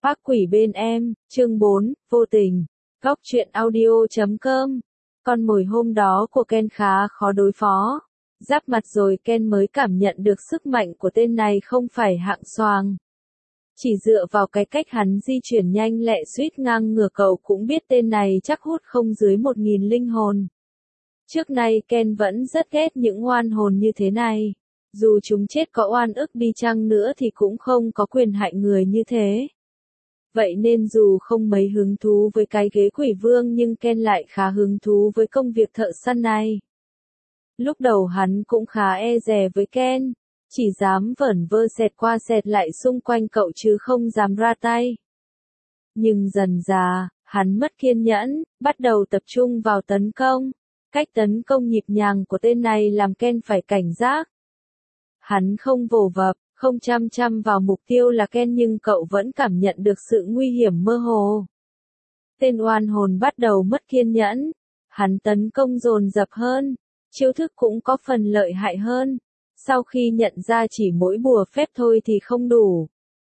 Phác quỷ bên em, chương 4, vô tình. Góc truyện audio.com. Con mồi hôm đó của Ken khá khó đối phó. Giáp mặt rồi Ken mới cảm nhận được sức mạnh của tên này không phải hạng xoàng. Chỉ dựa vào cái cách hắn di chuyển nhanh lẹ suýt ngang ngửa cậu cũng biết tên này chắc hút không dưới 1.000 linh hồn. Trước nay Ken vẫn rất ghét những oan hồn như thế này. Dù chúng chết có oan ức đi chăng nữa thì cũng không có quyền hại người như thế. Vậy nên dù không mấy hứng thú với cái ghế quỷ vương nhưng Ken lại khá hứng thú với công việc thợ săn này. Lúc đầu hắn cũng khá e dè với Ken, chỉ dám vẩn vơ xẹt qua xẹt lại xung quanh cậu chứ không dám ra tay. Nhưng dần dà, hắn mất kiên nhẫn, bắt đầu tập trung vào tấn công. Cách tấn công nhịp nhàng của tên này làm Ken phải cảnh giác. Hắn không vồ vập, không chăm chăm vào mục tiêu là Ken nhưng cậu vẫn cảm nhận được sự nguy hiểm mơ hồ. Tên oan hồn bắt đầu mất kiên nhẫn. Hắn tấn công dồn dập hơn, chiêu thức cũng có phần lợi hại hơn. Sau khi nhận ra chỉ mỗi bùa phép thôi thì không đủ.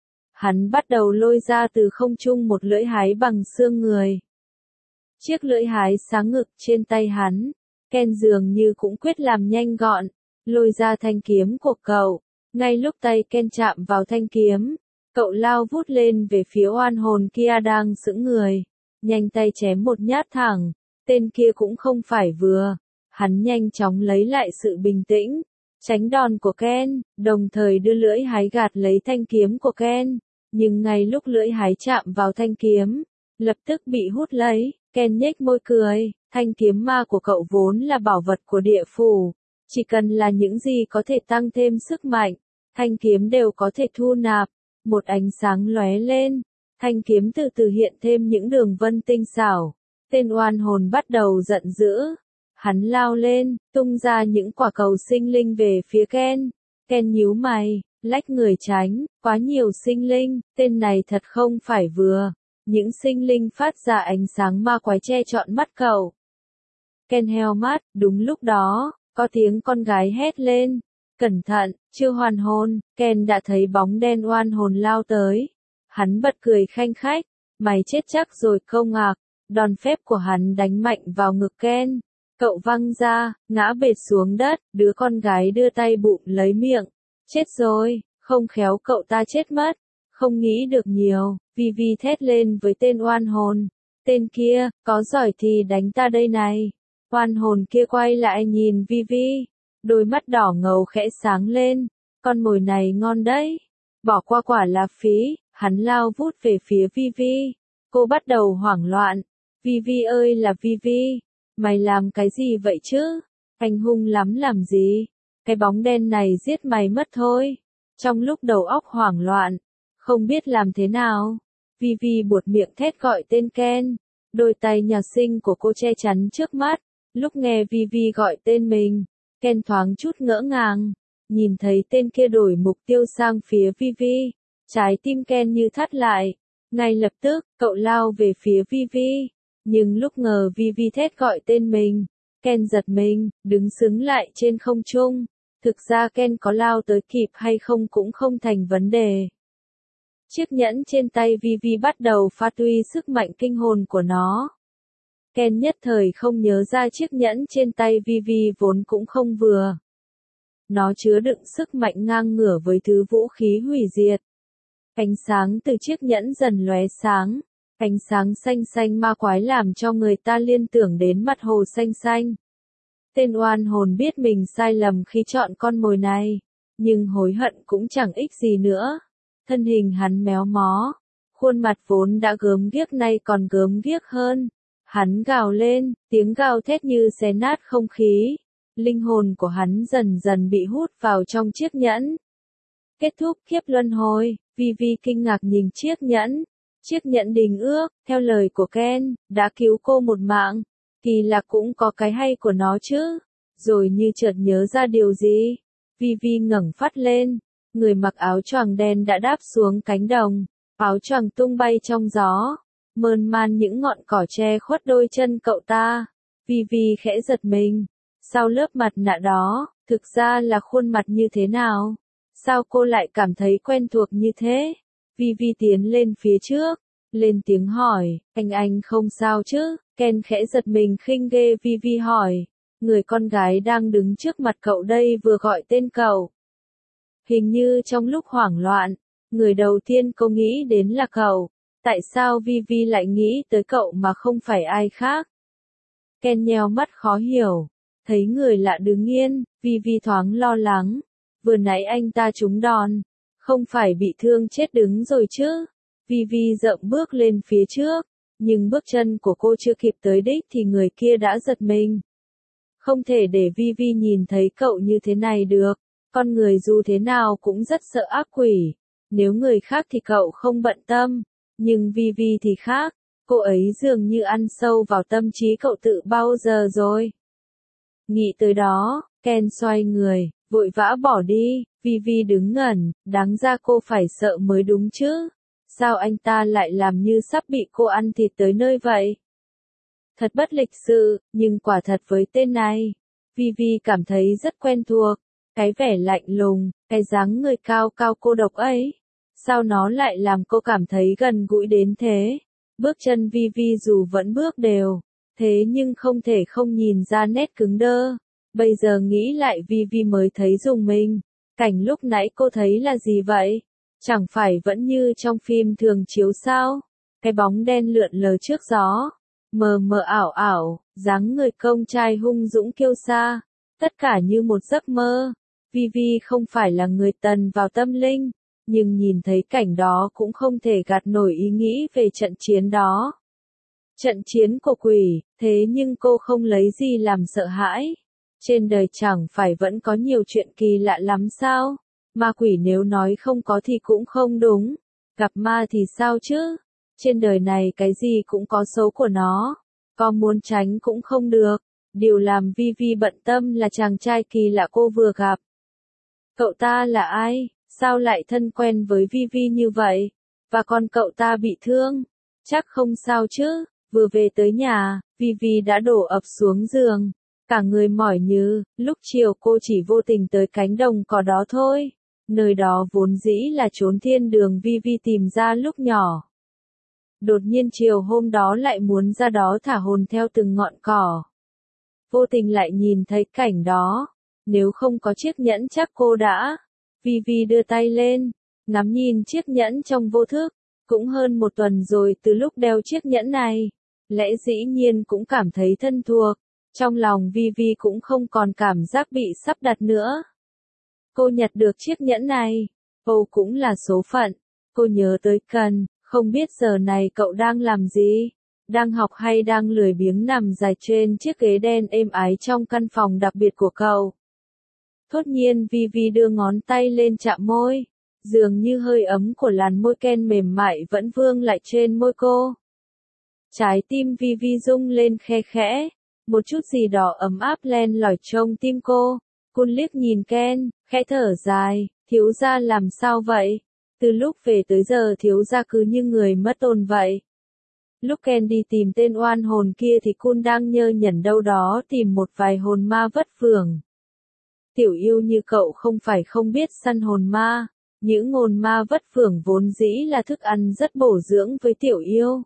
Hắn bắt đầu lôi ra từ không trung một lưỡi hái bằng xương người. Chiếc lưỡi hái sáng ngực trên tay hắn, Ken dường như cũng quyết làm nhanh gọn, lôi ra thanh kiếm của cậu. Ngay lúc tay Ken chạm vào thanh kiếm, cậu lao vút lên về phía oan hồn kia đang sững người. Nhanh tay chém một nhát thẳng, tên kia cũng không phải vừa. Hắn nhanh chóng lấy lại sự bình tĩnh, tránh đòn của Ken, đồng thời đưa lưỡi hái gạt lấy thanh kiếm của Ken. Nhưng ngay lúc lưỡi hái chạm vào thanh kiếm, lập tức bị hút lấy. Ken nhếch môi cười, thanh kiếm ma của cậu vốn là bảo vật của địa phủ. Chỉ cần là những gì có thể tăng thêm sức mạnh, thanh kiếm đều có thể thu nạp. Một ánh sáng lóe lên, thanh kiếm từ từ hiện thêm những đường vân tinh xảo. Tên oan hồn bắt đầu giận dữ. Hắn lao lên, tung ra những quả cầu sinh linh về phía Ken. Ken nhíu mày, lách người tránh, quá nhiều sinh linh, tên này thật không phải vừa. Những sinh linh phát ra ánh sáng ma quái che trọn mắt cậu. Ken heo mắt, đúng lúc đó, có tiếng con gái hét lên. Cẩn thận, chưa hoàn hồn, Ken đã thấy bóng đen oan hồn lao tới. Hắn bật cười khanh khách, mày chết chắc rồi câu ngạc. Đòn phép của hắn đánh mạnh vào ngực Ken. Cậu văng ra, ngã bệt xuống đất, đứa con gái đưa tay bụm lấy miệng. Chết rồi, không khéo cậu ta chết mất. Không nghĩ được nhiều, Vivi thét lên với tên oan hồn. Tên kia, có giỏi thì đánh ta đây này. Oan hồn kia quay lại nhìn Vivi. Đôi mắt đỏ ngầu khẽ sáng lên. Con mồi này ngon đấy. Bỏ qua quả là phí, hắn lao vút về phía Vivi. Cô bắt đầu hoảng loạn. Vivi ơi là Vivi. Mày làm cái gì vậy chứ? Anh hung lắm làm gì? Cái bóng đen này giết mày mất thôi. Trong lúc đầu óc hoảng loạn, không biết làm thế nào, Vivi buột miệng thét gọi tên Ken. Đôi tay nhà sinh của cô che chắn trước mắt. Lúc nghe Vivi gọi tên mình, Ken thoáng chút ngỡ ngàng. Nhìn thấy tên kia đổi mục tiêu sang phía Vivi, trái tim Ken như thắt lại. Ngay lập tức, cậu lao về phía Vivi. Nhưng lúc ngờ Vivi thét gọi tên mình, Ken giật mình, đứng sững lại trên không trung. Thực ra Ken có lao tới kịp hay không cũng không thành vấn đề. Chiếc nhẫn trên tay Vivi bắt đầu phát huy sức mạnh kinh hồn của nó. Ken nhất thời không nhớ ra chiếc nhẫn trên tay Vivi vốn cũng không vừa. Nó chứa đựng sức mạnh ngang ngửa với thứ vũ khí hủy diệt. Ánh sáng từ chiếc nhẫn dần lóe sáng. Ánh sáng xanh xanh ma quái làm cho người ta liên tưởng đến mặt hồ xanh xanh. Tên oan hồn biết mình sai lầm khi chọn con mồi này, nhưng hối hận cũng chẳng ích gì nữa. Thân hình hắn méo mó, khuôn mặt vốn đã gớm ghiếc nay còn gớm ghiếc hơn. Hắn gào lên, tiếng gào thét như xé nát không khí. Linh hồn của hắn dần dần bị hút vào trong chiếc nhẫn. Kết thúc kiếp luân hồi, Vivi kinh ngạc nhìn chiếc nhẫn. Chiếc nhẫn đình ước, theo lời của Ken, đã cứu cô một mạng. Kỳ lạ cũng có cái hay của nó chứ. Rồi như chợt nhớ ra điều gì, Vivi ngẩng phát lên. Người mặc áo choàng đen đã đáp xuống cánh đồng. Áo choàng tung bay trong gió. Mơn man những ngọn cỏ che khuất đôi chân cậu ta. Vivi khẽ giật mình. Sau lớp mặt nạ đó, thực ra là khuôn mặt như thế nào? Sao cô lại cảm thấy quen thuộc như thế? Vi tiến lên phía trước, lên tiếng hỏi, anh không sao chứ? Ken khẽ giật mình khinh ghê Vi hỏi, người con gái đang đứng trước mặt cậu đây vừa gọi tên cậu. Hình như trong lúc hoảng loạn, người đầu tiên cô nghĩ đến là cậu. Tại sao Vi lại nghĩ tới cậu mà không phải ai khác? Ken nheo mắt khó hiểu, thấy người lạ đứng yên, Vi thoáng lo lắng. Vừa nãy anh ta trúng đòn, không phải bị thương chết đứng rồi chứ? Vi dậm bước lên phía trước, nhưng bước chân của cô chưa kịp tới đích thì người kia đã giật mình. Không thể để Vi nhìn thấy cậu như thế này được, con người dù thế nào cũng rất sợ ác quỷ. Nếu người khác thì cậu không bận tâm, nhưng Vi thì khác, cô ấy dường như ăn sâu vào tâm trí cậu từ bao giờ rồi. Nghĩ tới đó, Ken xoay người, vội vã bỏ đi, Vi đứng ngẩn, đáng ra cô phải sợ mới đúng chứ. Sao anh ta lại làm như sắp bị cô ăn thịt tới nơi vậy? Thật bất lịch sự, nhưng quả thật với tên này, Vi cảm thấy rất quen thuộc. Cái vẻ lạnh lùng, cái dáng người cao cao cô độc ấy. Sao nó lại làm cô cảm thấy gần gũi đến thế? Bước chân Vi dù vẫn bước đều, thế nhưng không thể không nhìn ra nét cứng đơ. Bây giờ nghĩ lại Vi mới thấy rùng mình. Cảnh lúc nãy cô thấy là gì vậy? Chẳng phải vẫn như trong phim thường chiếu sao? Cái bóng đen lượn lờ trước gió, mờ mờ ảo ảo, dáng người công trai hung dũng kiêu sa, tất cả như một giấc mơ. Vi không phải là người tần vào tâm linh, nhưng nhìn thấy cảnh đó cũng không thể gạt nổi ý nghĩ về trận chiến đó. Trận chiến của quỷ, thế nhưng cô không lấy gì làm sợ hãi. Trên đời chẳng phải vẫn có nhiều chuyện kỳ lạ lắm sao? Ma quỷ nếu nói không có thì cũng không đúng. Gặp ma thì sao chứ? Trên đời này cái gì cũng có xấu của nó. Có muốn tránh cũng không được. Điều làm Vi bận tâm là chàng trai kỳ lạ cô vừa gặp. Cậu ta là ai? Sao lại thân quen với Vi như vậy? Và còn cậu ta bị thương? Chắc không sao chứ? Vừa về tới nhà, Vi đã đổ ập xuống giường. Cả người mỏi như, lúc chiều cô chỉ vô tình tới cánh đồng cỏ đó thôi. Nơi đó vốn dĩ là chốn thiên đường Vi tìm ra lúc nhỏ. Đột nhiên chiều hôm đó lại muốn ra đó thả hồn theo từng ngọn cỏ. Vô tình lại nhìn thấy cảnh đó. Nếu không có chiếc nhẫn chắc cô đã. Vi đưa tay lên, ngắm nhìn chiếc nhẫn trong vô thức. Cũng hơn một tuần rồi từ lúc đeo chiếc nhẫn này. Lẽ dĩ nhiên cũng cảm thấy thân thuộc. Trong lòng Vi cũng không còn cảm giác bị sắp đặt nữa. Cô nhặt được chiếc nhẫn này. Ồ cũng là số phận. Cô nhớ tới Cần, không biết giờ này cậu đang làm gì? Đang học hay đang lười biếng nằm dài trên chiếc ghế đen êm ái trong căn phòng đặc biệt của cậu? Thốt nhiên Vi đưa ngón tay lên chạm môi. Dường như hơi ấm của làn môi Ken mềm mại vẫn vương lại trên môi cô. Trái tim Vi rung lên khe khẽ. Một chút gì đó ấm áp len lỏi trong tim cô. Cô liếc nhìn Ken, khẽ thở dài, thiếu gia làm sao vậy? Từ lúc về tới giờ thiếu gia cứ như người mất hồn vậy. Lúc Ken đi tìm tên oan hồn kia thì Kun đang nhơ nhẩn đâu đó tìm một vài hồn ma vất vưởng. Tiểu yêu như cậu không phải không biết săn hồn ma, những hồn ma vất vưởng vốn dĩ là thức ăn rất bổ dưỡng với tiểu yêu.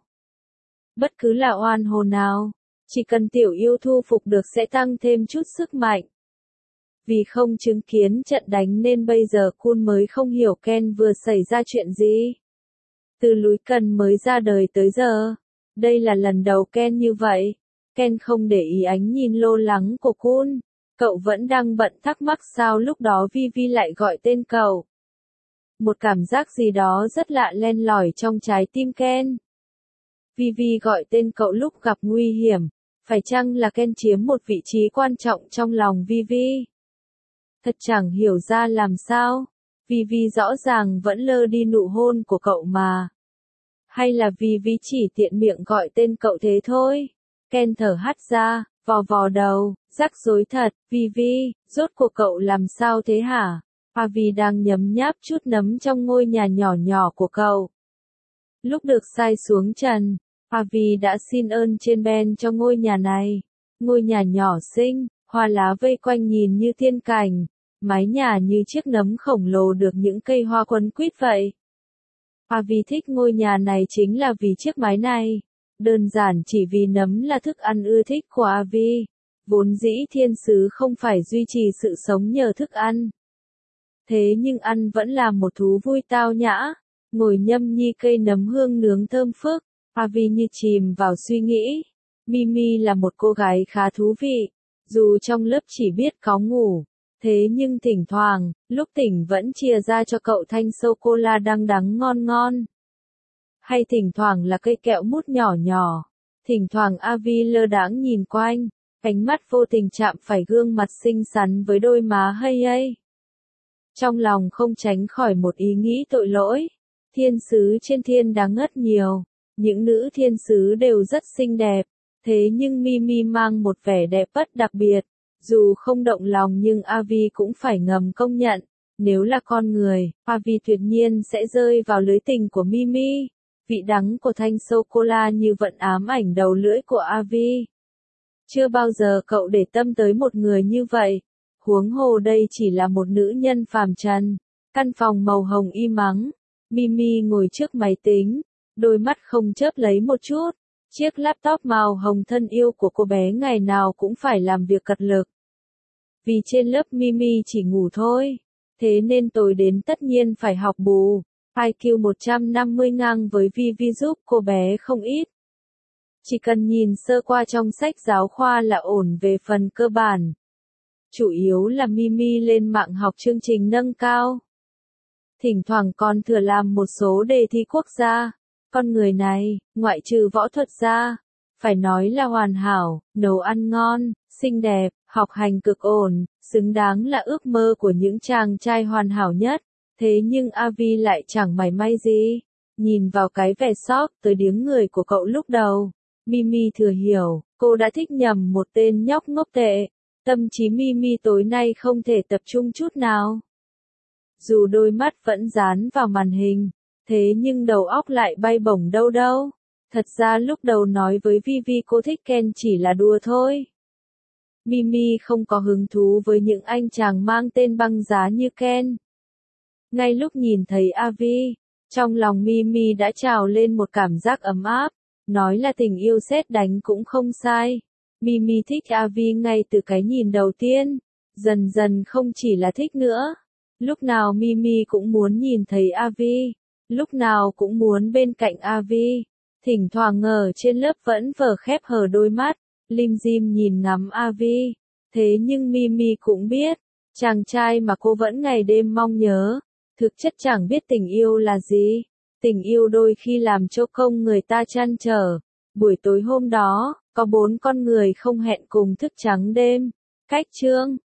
Bất cứ là oan hồn nào, chỉ cần tiểu yêu thu phục được sẽ tăng thêm chút sức mạnh. Vì không chứng kiến trận đánh nên bây giờ Kun mới không hiểu Ken vừa xảy ra chuyện gì. Từ núi Cần mới ra đời tới giờ, đây là lần đầu Ken như vậy. Ken không để ý ánh nhìn lo lắng của Kun. Cậu vẫn đang bận thắc mắc sao lúc đó Vi lại gọi tên cậu. Một cảm giác gì đó rất lạ len lỏi trong trái tim Ken. Vi gọi tên cậu lúc gặp nguy hiểm. Phải chăng là Ken chiếm một vị trí quan trọng trong lòng Vi? Thật chẳng hiểu ra làm sao. Vi rõ ràng vẫn lơ đi nụ hôn của cậu mà. Hay là Vi chỉ tiện miệng gọi tên cậu thế thôi? Ken thở hắt ra, vò vò đầu, rắc rối thật. Vi, rốt cuộc cậu làm sao thế hả? Vi đang nhấm nháp chút nấm trong ngôi nhà nhỏ nhỏ của cậu. Lúc được sai xuống trần, Vi đã xin ơn trên Ben cho ngôi nhà này. Ngôi nhà nhỏ xinh, hoa lá vây quanh nhìn như thiên cảnh, mái nhà như chiếc nấm khổng lồ được những cây hoa quấn quýt vậy. Avi thích ngôi nhà này chính là vì chiếc mái này. Đơn giản chỉ vì nấm là thức ăn ưa thích của Avi. Vốn dĩ thiên sứ không phải duy trì sự sống nhờ thức ăn. Thế nhưng ăn vẫn là một thú vui tao nhã. Ngồi nhâm nhi cây nấm hương nướng thơm phức. Avi như chìm vào suy nghĩ. Mimi là một cô gái khá thú vị. Dù trong lớp chỉ biết cáu ngủ. Thế nhưng thỉnh thoảng, lúc tỉnh vẫn chia ra cho cậu thanh sô-cô-la đắng đắng ngon ngon. Hay thỉnh thoảng là cây kẹo mút nhỏ nhỏ. Thỉnh thoảng Avi lơ đãng nhìn quanh. Ánh mắt vô tình chạm phải gương mặt xinh xắn với đôi má hay ấy. Trong lòng không tránh khỏi một ý nghĩ tội lỗi. Thiên sứ trên thiên đáng ngất nhiều. Những nữ thiên sứ đều rất xinh đẹp. Thế nhưng Mimi mang một vẻ đẹp bất đặc biệt. Dù không động lòng nhưng Avi cũng phải ngầm công nhận. Nếu là con người, Avi tuyệt nhiên sẽ rơi vào lưới tình của Mimi. Vị đắng của thanh sô-cô-la như vẫn ám ảnh đầu lưỡi của Avi. Chưa bao giờ cậu để tâm tới một người như vậy. Huống hồ đây chỉ là một nữ nhân phàm trần. Căn phòng màu hồng im ắng. Mimi ngồi trước máy tính. Đôi mắt không chớp lấy một chút. Chiếc laptop màu hồng thân yêu của cô bé ngày nào cũng phải làm việc cật lực. Vì trên lớp Mimi chỉ ngủ thôi. Thế nên tối đến tất nhiên phải học bù. IQ 150 ngang với Vivi giúp cô bé không ít. Chỉ cần nhìn sơ qua trong sách giáo khoa là ổn về phần cơ bản. Chủ yếu là Mimi lên mạng học chương trình nâng cao. Thỉnh thoảng còn thừa làm một số đề thi quốc gia. Con người này, ngoại trừ võ thuật ra, phải nói là hoàn hảo, nấu ăn ngon, xinh đẹp, học hành cực ổn, xứng đáng là ước mơ của những chàng trai hoàn hảo nhất. Thế nhưng Avi lại chẳng mảy may gì. Nhìn vào cái vẻ sốc tới điếng người của cậu lúc đầu, Mimi thừa hiểu, cô đã thích nhầm một tên nhóc ngốc tệ. Tâm trí Mimi tối nay không thể tập trung chút nào. Dù đôi mắt vẫn dán vào màn hình, thế nhưng đầu óc lại bay bổng đâu đâu. Thật ra lúc đầu nói với Vivi cô thích Ken chỉ là đùa thôi. Mimi không có hứng thú với những anh chàng mang tên băng giá như Ken. Ngay lúc nhìn thấy Avi, trong lòng Mimi đã trào lên một cảm giác ấm áp. Nói là tình yêu sét đánh cũng không sai. Mimi thích Avi ngay từ cái nhìn đầu tiên. Dần dần không chỉ là thích nữa. Lúc nào Mimi cũng muốn nhìn thấy Avi. Lúc nào cũng muốn bên cạnh Avi. Thỉnh thoảng ngờ trên lớp vẫn vờ khép hờ đôi mắt. Lim dim nhìn ngắm Avi. Thế nhưng Mimi cũng biết. Chàng trai mà cô vẫn ngày đêm mong nhớ. Thực chất chẳng biết tình yêu là gì. Tình yêu đôi khi làm cho công người ta trăn trở. Buổi tối hôm đó, có 4 con người không hẹn cùng thức trắng đêm. Cách chương